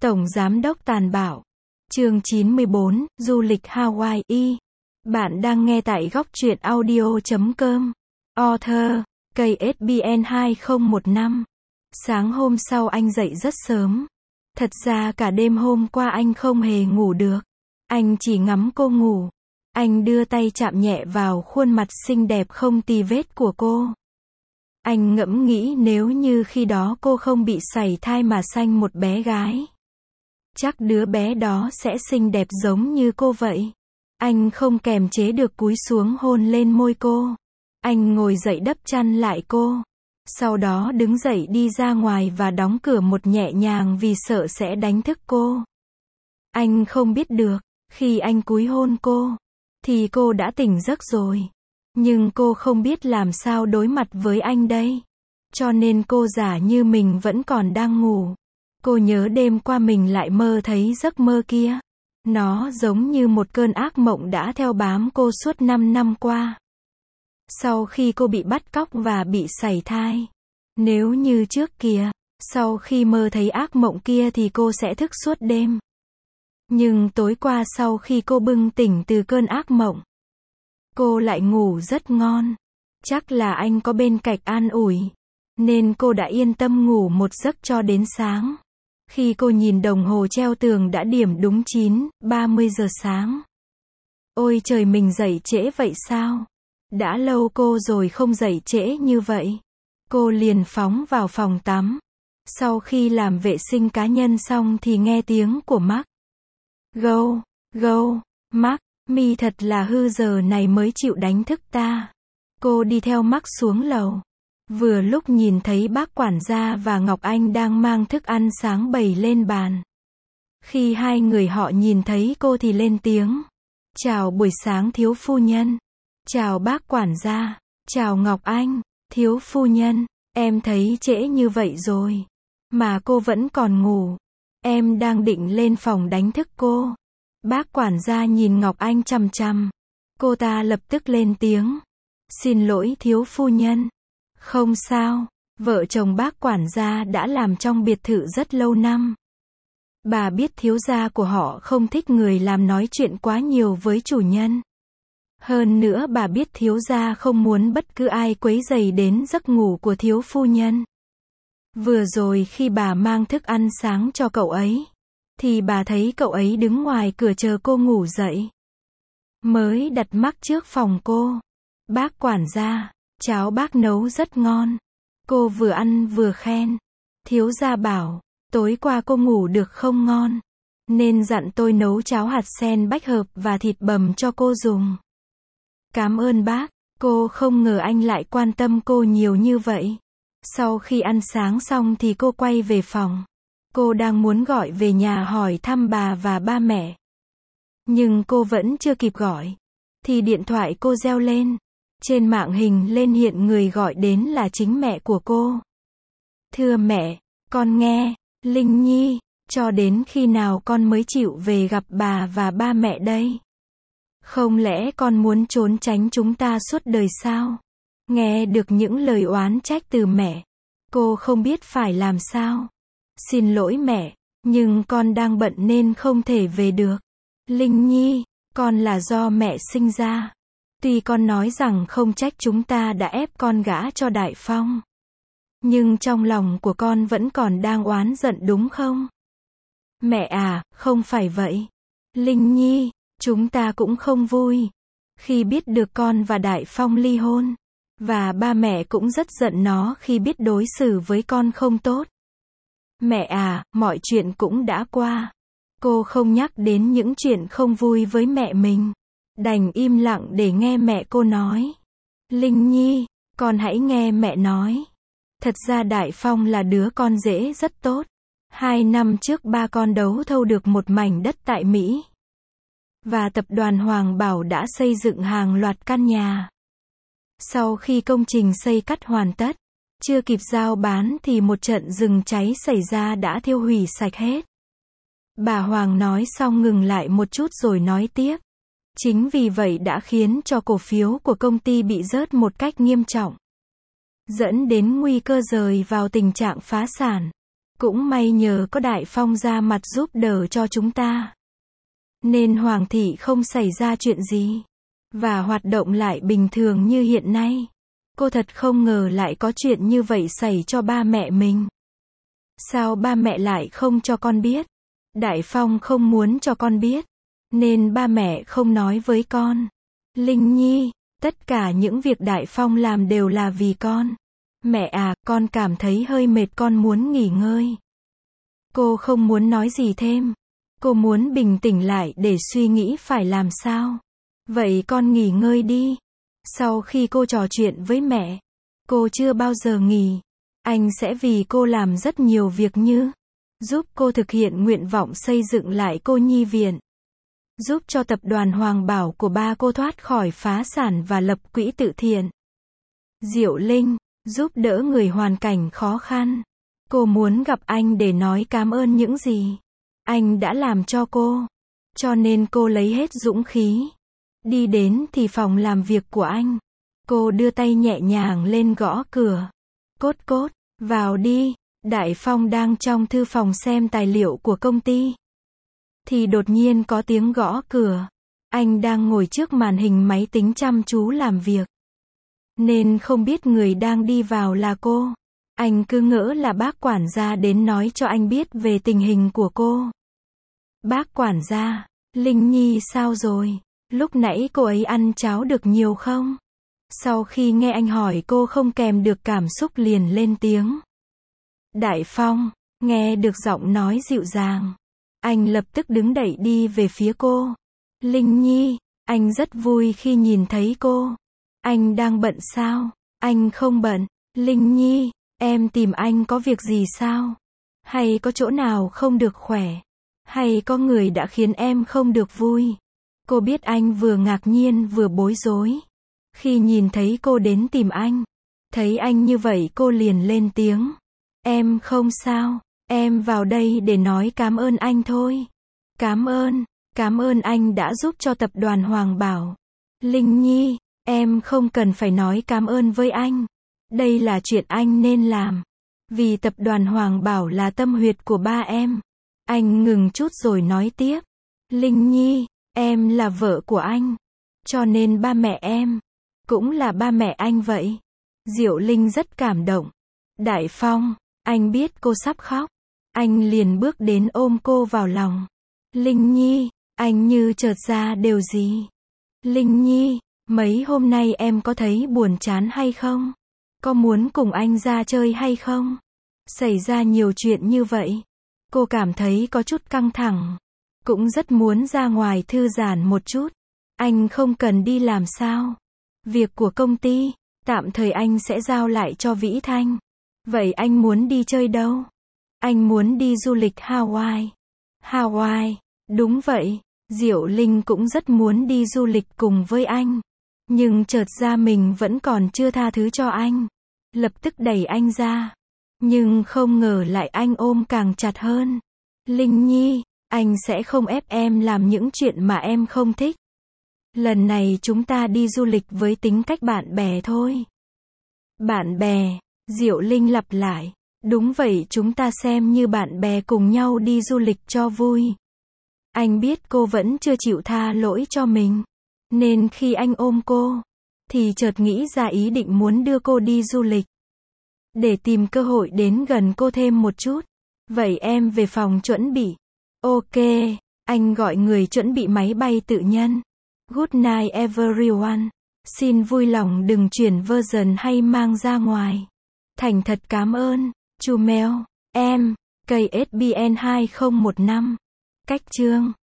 Tổng Giám đốc tàn bạo. Chương 94, Du lịch Hawaii. Bạn đang nghe tại góc truyện audio.com. Author, KSBN 2015. Sáng hôm sau anh dậy rất sớm. Thật ra cả đêm hôm qua anh không hề ngủ được. Anh chỉ ngắm cô ngủ. Anh đưa tay chạm nhẹ vào khuôn mặt xinh đẹp không tì vết của cô. Anh ngẫm nghĩ nếu như khi đó cô không bị sảy thai mà sanh một bé gái. Chắc đứa bé đó sẽ xinh đẹp giống như cô vậy. Anh không kềm chế được cúi xuống hôn lên môi cô. Anh ngồi dậy đắp chăn lại cô. Sau đó đứng dậy đi ra ngoài và đóng cửa một nhẹ nhàng vì sợ sẽ đánh thức cô. Anh không biết được, khi anh cúi hôn cô, thì cô đã tỉnh giấc rồi. Nhưng cô không biết làm sao đối mặt với anh đây. Cho nên cô giả như mình vẫn còn đang ngủ. Cô nhớ đêm qua mình lại mơ thấy giấc mơ kia. Nó giống như một cơn ác mộng đã theo bám cô suốt 5 năm qua. Sau khi cô bị bắt cóc và bị sảy thai. Nếu như trước kia, sau khi mơ thấy ác mộng kia thì cô sẽ thức suốt đêm. Nhưng tối qua sau khi cô bừng tỉnh từ cơn ác mộng, cô lại ngủ rất ngon. Chắc là anh có bên cạnh an ủi. Nên cô đã yên tâm ngủ một giấc cho đến sáng. Khi cô nhìn đồng hồ treo tường đã điểm đúng 9:30 giờ sáng. Ôi trời, mình dậy trễ vậy sao? Đã lâu cô rồi không dậy trễ như vậy. Cô liền phóng vào phòng tắm. Sau khi làm vệ sinh cá nhân xong thì nghe tiếng của Mark. Go, Mark, mi thật là hư, giờ này mới chịu đánh thức ta. Cô đi theo Mark xuống lầu. Vừa lúc nhìn thấy bác quản gia và Ngọc Anh đang mang thức ăn sáng bày lên bàn. Khi hai người họ nhìn thấy cô thì lên tiếng. Chào buổi sáng thiếu phu nhân. Chào bác quản gia. Chào Ngọc Anh. Thiếu phu nhân, em thấy trễ như vậy rồi. Mà cô vẫn còn ngủ. Em đang định lên phòng đánh thức cô. Bác quản gia nhìn Ngọc Anh chằm chằm. Cô ta lập tức lên tiếng. Xin lỗi thiếu phu nhân. Không sao, vợ chồng bác quản gia đã làm trong biệt thự rất lâu năm. Bà biết thiếu gia của họ không thích người làm nói chuyện quá nhiều với chủ nhân. Hơn nữa bà biết thiếu gia không muốn bất cứ ai quấy rầy đến giấc ngủ của thiếu phu nhân. Vừa rồi khi bà mang thức ăn sáng cho cậu ấy, thì bà thấy cậu ấy đứng ngoài cửa chờ cô ngủ dậy. Mới đặt mắc trước phòng cô. Bác quản gia, cháo bác nấu rất ngon. Cô vừa ăn vừa khen. Thiếu gia bảo, tối qua cô ngủ được không ngon, nên dặn tôi nấu cháo hạt sen bách hợp và thịt bằm cho cô dùng. Cảm ơn bác. Cô không ngờ anh lại quan tâm cô nhiều như vậy. Sau khi ăn sáng xong thì cô quay về phòng. Cô đang muốn gọi về nhà hỏi thăm bà và ba mẹ. Nhưng cô vẫn chưa kịp gọi, thì điện thoại cô reo lên. Trên màn hình lên hiện người gọi đến là chính mẹ của cô. Thưa mẹ, con nghe, Linh Nhi, cho đến khi nào con mới chịu về gặp bà và ba mẹ đây? Không lẽ con muốn trốn tránh chúng ta suốt đời sao? Nghe được những lời oán trách từ mẹ, cô không biết phải làm sao. Xin lỗi mẹ, nhưng con đang bận nên không thể về được. Linh Nhi, con là do mẹ sinh ra. Tuy con nói rằng không trách chúng ta đã ép con gả cho Đại Phong, nhưng trong lòng của con vẫn còn đang oán giận đúng không? Mẹ à, không phải vậy. Linh Nhi, chúng ta cũng không vui khi biết được con và Đại Phong ly hôn. Và ba mẹ cũng rất giận nó khi biết đối xử với con không tốt. Mẹ à, mọi chuyện cũng đã qua. Cô không nhắc đến những chuyện không vui với mẹ mình. Đành im lặng để nghe mẹ cô nói. Linh Nhi, con hãy nghe mẹ nói. Thật ra Đại Phong là đứa con rể rất tốt. 2 năm trước ba con đấu thầu được một mảnh đất tại Mỹ. Và tập đoàn Hoàng Bảo đã xây dựng hàng loạt căn nhà. Sau khi công trình xây cất hoàn tất, chưa kịp giao bán thì một trận rừng cháy xảy ra đã thiêu hủy sạch hết. Bà Hoàng nói xong ngừng lại một chút rồi nói tiếp. Chính vì vậy đã khiến cho cổ phiếu của công ty bị rớt một cách nghiêm trọng, dẫn đến nguy cơ rơi vào tình trạng phá sản. Cũng may nhờ có Đại Phong ra mặt giúp đỡ cho chúng ta, nên Hoàng thị không xảy ra chuyện gì, và hoạt động lại bình thường như hiện nay. Cô thật không ngờ lại có chuyện như vậy xảy cho ba mẹ mình. Sao ba mẹ lại không cho con biết? Đại Phong không muốn cho con biết, nên ba mẹ không nói với con. Linh Nhi, tất cả những việc Đại Phong làm đều là vì con. Mẹ à, con cảm thấy hơi mệt, con muốn nghỉ ngơi. Cô không muốn nói gì thêm. Cô muốn bình tĩnh lại để suy nghĩ phải làm sao. Vậy con nghỉ ngơi đi. Sau khi cô trò chuyện với mẹ, cô chưa bao giờ nghỉ. Anh sẽ vì cô làm rất nhiều việc như giúp cô thực hiện nguyện vọng xây dựng lại cô nhi viện, giúp cho tập đoàn Hoàng Bảo của ba cô thoát khỏi phá sản và lập quỹ từ thiện. Diệu Linh, giúp đỡ người hoàn cảnh khó khăn. Cô muốn gặp anh để nói cảm ơn những gì anh đã làm cho cô. Cho nên cô lấy hết dũng khí. Đi đến thì phòng làm việc của anh. Cô đưa tay nhẹ nhàng lên gõ cửa. Cốt cốt, vào đi. Đại Phong đang trong thư phòng xem tài liệu của công ty. Thì đột nhiên có tiếng gõ cửa. Anh đang ngồi trước màn hình máy tính chăm chú làm việc, nên không biết người đang đi vào là cô. Anh cứ ngỡ là bác quản gia đến nói cho anh biết về tình hình của cô. Bác quản gia, Linh Nhi sao rồi? Lúc nãy cô ấy ăn cháo được nhiều không? Sau khi nghe anh hỏi, cô không kèm được cảm xúc liền lên tiếng. Đại Phong, nghe được giọng nói dịu dàng, anh lập tức đứng dậy đi về phía cô. Linh Nhi, anh rất vui khi nhìn thấy cô. Anh đang bận sao? Anh không bận. Linh Nhi, em tìm anh có việc gì sao? Hay có chỗ nào không được khỏe? Hay có người đã khiến em không được vui? Cô biết anh vừa ngạc nhiên vừa bối rối khi nhìn thấy cô đến tìm anh. Thấy anh như vậy cô liền lên tiếng. Em không sao, em vào đây để nói cảm ơn anh thôi. Cảm ơn anh đã giúp cho tập đoàn Hoàng Bảo. Linh Nhi, em không cần phải nói cảm ơn với anh. Đây là chuyện anh nên làm. Vì tập đoàn Hoàng Bảo là tâm huyết của ba em. Anh ngừng chút rồi nói tiếp. Linh Nhi, em là vợ của anh. Cho nên ba mẹ em cũng là ba mẹ anh vậy. Diệu Linh rất cảm động. Đại Phong, anh biết cô sắp khóc. Anh liền bước đến ôm cô vào lòng. Linh Nhi, anh như chợt ra điều gì. Linh Nhi, mấy hôm nay em có thấy buồn chán hay không? Có muốn cùng anh ra chơi hay không? Xảy ra nhiều chuyện như vậy. Cô cảm thấy có chút căng thẳng. Cũng rất muốn ra ngoài thư giãn một chút. Anh không cần đi làm sao? Việc của công ty, tạm thời anh sẽ giao lại cho Vĩ Thanh. Vậy anh muốn đi chơi đâu? Anh muốn đi du lịch Hawaii. Hawaii, đúng vậy. Diệu Linh cũng rất muốn đi du lịch cùng với anh. Nhưng chợt ra mình vẫn còn chưa tha thứ cho anh. Lập tức đẩy anh ra. Nhưng không ngờ lại anh ôm càng chặt hơn. Linh Nhi, anh sẽ không ép em làm những chuyện mà em không thích. Lần này chúng ta đi du lịch với tính cách bạn bè thôi. Bạn bè, Diệu Linh lặp lại. Đúng vậy, chúng ta xem như bạn bè cùng nhau đi du lịch cho vui. Anh biết cô vẫn chưa chịu tha lỗi cho mình. Nên khi anh ôm cô, thì chợt nghĩ ra ý định muốn đưa cô đi du lịch. Để tìm cơ hội đến gần cô thêm một chút. Vậy em về phòng chuẩn bị. Ok, anh gọi người chuẩn bị máy bay tự nhân. Good night everyone. Xin vui lòng đừng chuyển version hay mang ra ngoài. Thành thật cảm ơn. Chumel, em, KSBN 2015. Cách chương